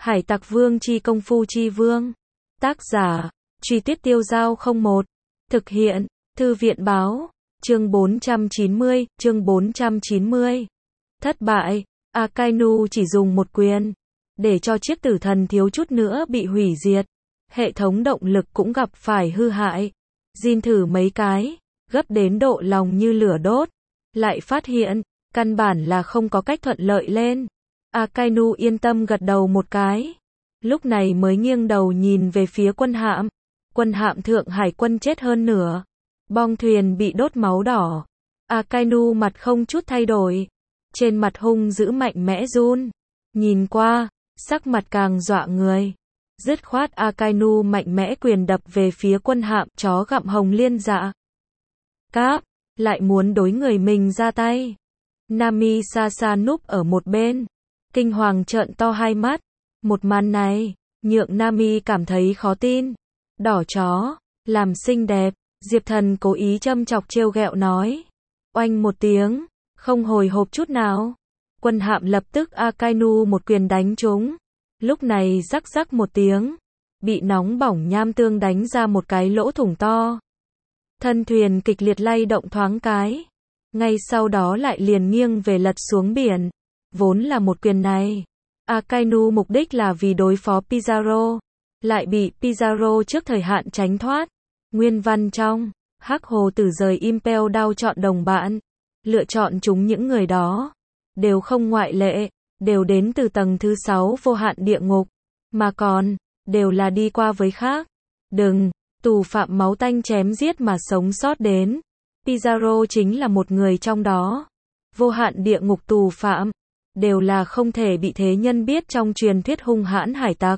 Hải Tặc Vương chi công phu chi vương. Tác giả, Truy Tuyết Tiêu Dao 01. Thực hiện, Thư viện báo. Chương 490, chương 490. Thất bại, Akainu chỉ dùng một quyền, để cho chiếc tử thần thiếu chút nữa bị hủy diệt. Hệ thống động lực cũng gặp phải hư hại. Jin thử mấy cái, gấp đến độ lòng như lửa đốt. Lại phát hiện, căn bản là không có cách thuận lợi lên. Akainu yên tâm gật đầu một cái. Lúc này mới nghiêng đầu nhìn về phía quân hạm. Quân hạm Thượng Hải quân chết hơn nửa. Bong thuyền bị đốt máu đỏ. Akainu mặt không chút thay đổi. Trên mặt hung dữ mạnh mẽ run. Nhìn qua, sắc mặt càng dọa người. Dứt khoát Akainu mạnh mẽ quyền đập về phía quân hạm chó gặm hồng liên dạ. Cáp, lại muốn đối người mình ra tay. Nami xa xa núp ở một bên. Kinh hoàng trợn to hai mắt. Một màn này, nhượng Nami cảm thấy khó tin. Đỏ chó, làm xinh đẹp, Diệp Thần cố ý châm chọc trêu ghẹo nói. Oanh một tiếng, không hồi hộp chút nào. Quân hạm lập tức Akainu một quyền đánh trúng. Lúc này rắc rắc một tiếng, bị nóng bỏng nham tương đánh ra một cái lỗ thủng to. Thân thuyền kịch liệt lay động thoáng cái. Ngay sau đó lại liền nghiêng về lật xuống biển. Vốn là một quyền này, Akainu mục đích là vì đối phó Pizarro, lại bị Pizarro trước thời hạn tránh thoát. Nguyên văn trong, Hắc Hồ Tử rời Impel Down chọn đồng bạn, lựa chọn chúng những người đó, đều không ngoại lệ, đều đến từ tầng thứ 6 vô hạn địa ngục, mà còn, đều là đi qua với khác. Đừng, tù phạm máu tanh chém giết mà sống sót đến. Pizarro chính là một người trong đó. Vô hạn địa ngục tù phạm, đều là không thể bị thế nhân biết trong truyền thuyết hung hãn hải tặc.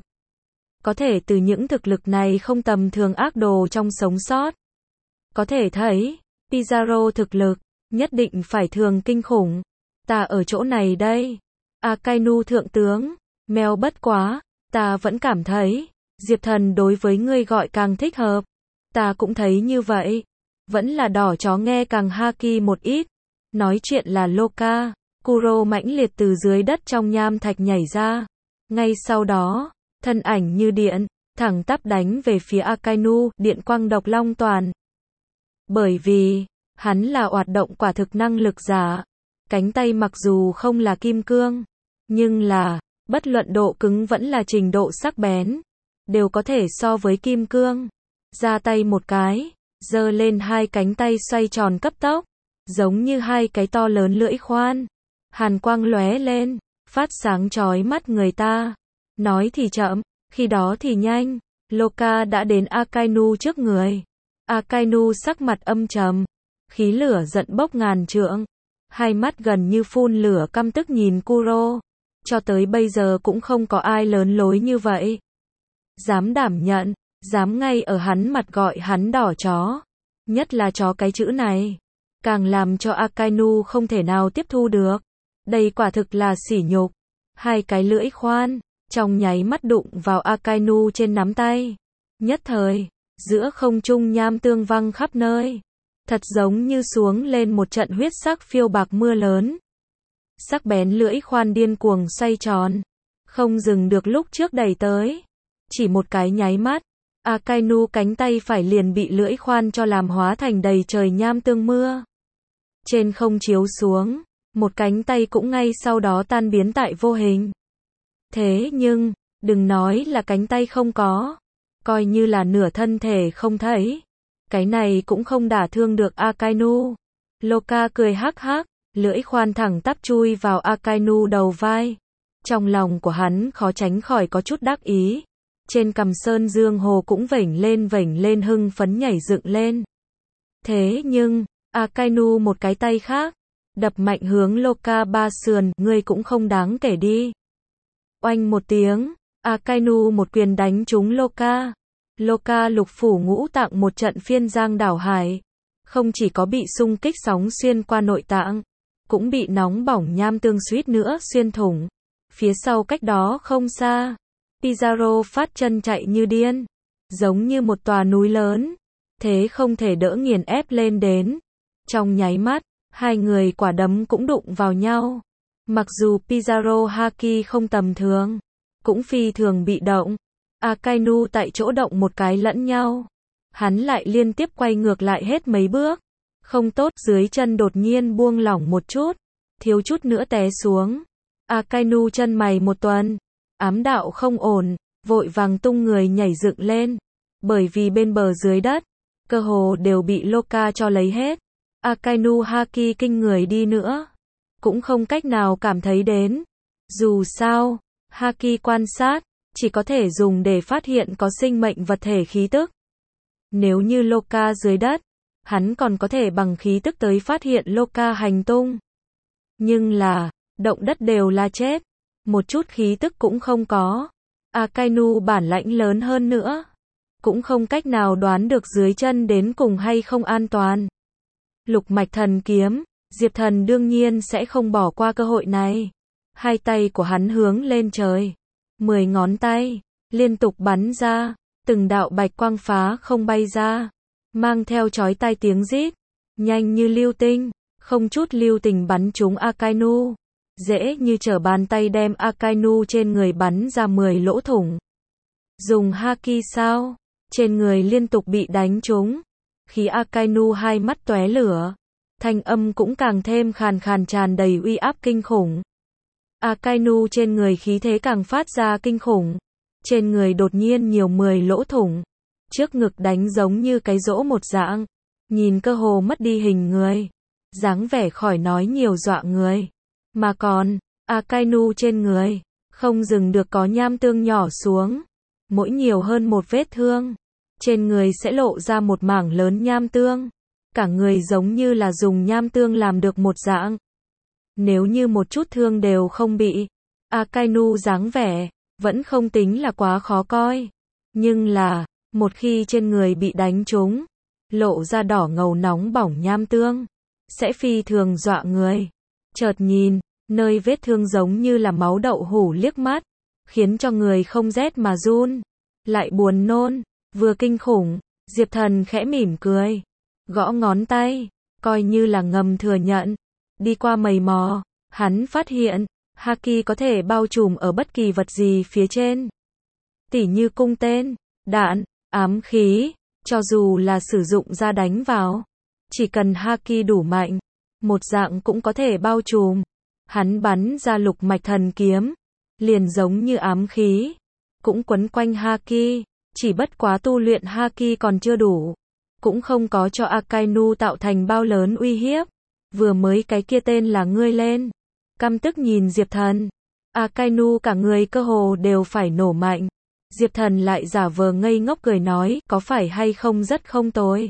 Có thể từ những thực lực này không tầm thường ác đồ trong sống sót. Có thể thấy, Pizarro thực lực, nhất định phải thường kinh khủng. Ta ở chỗ này đây. Akainu thượng tướng, mèo bất quá, ta vẫn cảm thấy, Diệp Thần đối với ngươi gọi càng thích hợp. Ta cũng thấy như vậy. Vẫn là đỏ chó nghe càng haki một ít. Nói chuyện là Loka. Kuro mãnh liệt từ dưới đất trong nham thạch nhảy ra. Ngay sau đó, thân ảnh như điện, thẳng tắp đánh về phía Akainu, điện quang độc long toàn. Bởi vì, hắn là hoạt động quả thực năng lực giả. Cánh tay mặc dù không là kim cương, nhưng là, bất luận độ cứng vẫn là trình độ sắc bén, đều có thể so với kim cương. Ra tay một cái, giơ lên hai cánh tay xoay tròn cấp tốc, giống như hai cái to lớn lưỡi khoan. Hàn quang lóe lên, phát sáng chói mắt người ta. Nói thì chậm, khi đó thì nhanh. Loka đã đến Akainu trước người. Akainu sắc mặt âm trầm, khí lửa giận bốc ngàn trượng. Hai mắt gần như phun lửa căm tức nhìn Kuro. Cho tới bây giờ cũng không có ai lớn lối như vậy. Dám đảm nhận, dám ngay ở hắn mặt gọi hắn đỏ chó. Nhất là chó cái chữ này. Càng làm cho Akainu không thể nào tiếp thu được. Đây quả thực là sỉ nhục. Hai cái lưỡi khoan, trong nháy mắt đụng vào Akainu trên nắm tay. Nhất thời, giữa không trung nham tương văng khắp nơi. Thật giống như xuống lên một trận huyết sắc phiêu bạc mưa lớn. Sắc bén lưỡi khoan điên cuồng xoay tròn. Không dừng được lúc trước đẩy tới. Chỉ một cái nháy mắt, Akainu cánh tay phải liền bị lưỡi khoan cho làm hóa thành đầy trời nham tương mưa. Trên không chiếu xuống, một cánh tay cũng ngay sau đó tan biến tại vô hình. Thế nhưng, đừng nói là cánh tay không có, coi như là nửa thân thể không thấy, cái này cũng không đả thương được Akainu. Loka cười hắc hắc, lưỡi khoan thẳng tắp chui vào Akainu đầu vai. Trong lòng của hắn khó tránh khỏi có chút đắc ý. Trên cằm sơn dương hồ cũng vểnh lên hưng phấn nhảy dựng lên. Thế nhưng, Akainu một cái tay khác, đập mạnh hướng Loka ba sườn, ngươi cũng không đáng kể đi. Oanh một tiếng, Akainu một quyền đánh trúng Loka. Loka lục phủ ngũ tạng một trận phiên giang đảo hải. Không chỉ có bị xung kích sóng xuyên qua nội tạng, cũng bị nóng bỏng nham tương suýt nữa xuyên thủng. Phía sau cách đó không xa, Pizarro phát chân chạy như điên, giống như một tòa núi lớn. Thế không thể đỡ nghiền ép lên đến. Trong nháy mắt, hai người quả đấm cũng đụng vào nhau. Mặc dù Pizarro haki không tầm thường, cũng phi thường bị động. Akainu tại chỗ động một cái lẫn nhau. Hắn lại liên tiếp quay ngược lại hết mấy bước. Không tốt, dưới chân đột nhiên buông lỏng một chút, thiếu chút nữa té xuống. Akainu chân mày một tuần, ám đạo không ổn, vội vàng tung người nhảy dựng lên. Bởi vì bên bờ dưới đất, cơ hồ đều bị Loka cho lấy hết. Akainu haki kinh người đi nữa, cũng không cách nào cảm thấy đến. Dù sao, haki quan sát, chỉ có thể dùng để phát hiện có sinh mệnh vật thể khí tức. Nếu như Loka dưới đất, hắn còn có thể bằng khí tức tới phát hiện Loka hành tung. Nhưng là, động đất đều là chết, một chút khí tức cũng không có. Akainu bản lãnh lớn hơn nữa, cũng không cách nào đoán được dưới chân đến cùng hay không an toàn. Lục mạch thần kiếm, Diệp Thần đương nhiên sẽ không bỏ qua cơ hội này. Hai tay của hắn hướng lên trời, 10 ngón tay liên tục bắn ra, từng đạo bạch quang phá không bay ra, mang theo chói tai tiếng rít, nhanh như lưu tinh, không chút lưu tình bắn trúng Akainu, dễ như trở bàn tay đem Akainu trên người bắn ra 10 lỗ thủng. Dùng haki sao? Trên người liên tục bị đánh trúng, khí Akainu hai mắt tóe lửa, thanh âm cũng càng thêm khàn khàn tràn đầy uy áp kinh khủng. Akainu trên người khí thế càng phát ra kinh khủng, trên người đột nhiên nhiều 10 lỗ thủng, trước ngực đánh giống như cái rỗ một dạng, nhìn cơ hồ mất đi hình người, dáng vẻ khỏi nói nhiều dọa người. Mà còn, Akainu trên người, không dừng được có nham tương nhỏ xuống, mỗi nhiều hơn một vết thương, trên người sẽ lộ ra một mảng lớn nham tương, cả người giống như là dùng nham tương làm được một dạng. Nếu như một chút thương đều không bị, Akainu dáng vẻ, vẫn không tính là quá khó coi. Nhưng là, một khi trên người bị đánh trúng, lộ ra đỏ ngầu nóng bỏng nham tương, sẽ phi thường dọa người. Chợt nhìn, nơi vết thương giống như là máu đậu hũ liếc mắt, khiến cho người không rét mà run, lại buồn nôn, vừa kinh khủng. Diệp Thần khẽ mỉm cười, gõ ngón tay, coi như là ngầm thừa nhận. Đi qua mày mò, hắn phát hiện, haki có thể bao trùm ở bất kỳ vật gì phía trên. Tỉ như cung tên, đạn, ám khí, cho dù là sử dụng ra đánh vào, chỉ cần haki đủ mạnh, một dạng cũng có thể bao trùm. Hắn bắn ra lục mạch thần kiếm, liền giống như ám khí, cũng quấn quanh haki, chỉ bất quá tu luyện haki còn chưa đủ, cũng không có cho Akainu tạo thành bao lớn uy hiếp. Vừa mới cái kia tên là ngươi lên, căm tức nhìn Diệp Thần, Akainu cả người cơ hồ đều phải nổ mạnh. Diệp Thần lại giả vờ ngây ngốc cười nói, có phải hay không rất không tồi.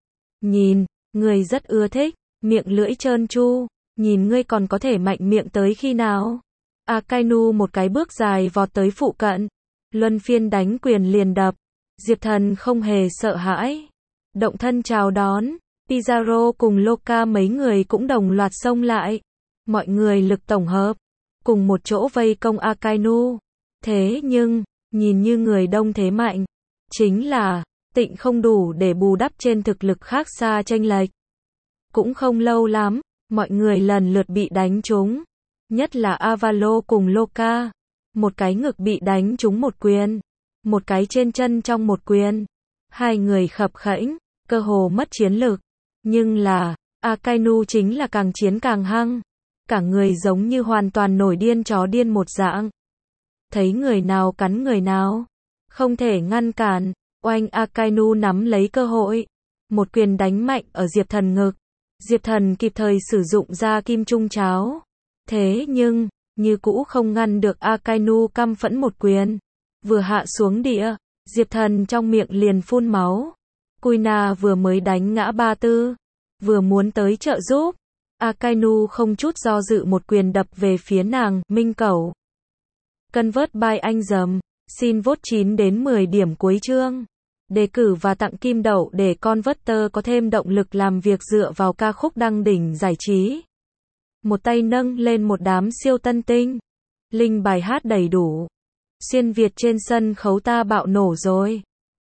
Nhìn, ngươi rất ưa thích, miệng lưỡi trơn tru, nhìn ngươi còn có thể mạnh miệng tới khi nào. Akainu một cái bước dài vọt tới phụ cận, luân phiên đánh quyền liền đập. Diệp Thần không hề sợ hãi, động thân chào đón. Pizarro cùng Loka mấy người cũng đồng loạt xông lại. Mọi người lực tổng hợp, cùng một chỗ vây công Akainu. Thế nhưng, nhìn như người đông thế mạnh, chính là, tịnh không đủ để bù đắp trên thực lực khác xa chênh lệch. Cũng không lâu lắm, mọi người lần lượt bị đánh trúng. Nhất là Avalo cùng Loka. Một cái ngực bị đánh trúng một quyền, một cái trên chân trong một quyền. Hai người khập khẽnh, cơ hồ mất chiến lực. Nhưng là, Akainu chính là càng chiến càng hăng. Cả người giống như hoàn toàn nổi điên chó điên một dạng. Thấy người nào cắn người nào, không thể ngăn cản. Oanh, Akainu nắm lấy cơ hội, một quyền đánh mạnh ở Diệp Thần ngực. Diệp Thần kịp thời sử dụng ra kim trung cháo. Thế nhưng, như cũ không ngăn được Akainu căm phẫn một quyền. Vừa hạ xuống địa, Diệp Thần trong miệng liền phun máu. Kuina vừa mới đánh ngã Ba Tư, vừa muốn tới trợ giúp. Akainu không chút do dự một quyền đập về phía nàng, Minh Cẩu. Convert by anh dầm, xin vote 9 đến 10 điểm cuối chương. Đề cử và tặng kim đậu để Converter có thêm động lực làm việc dựa vào ca khúc đăng đỉnh giải trí. Một tay nâng lên một đám siêu tân tinh. Link bài hát đầy đủ. Xuyên Việt trên sân khấu ta bạo nổ rồi.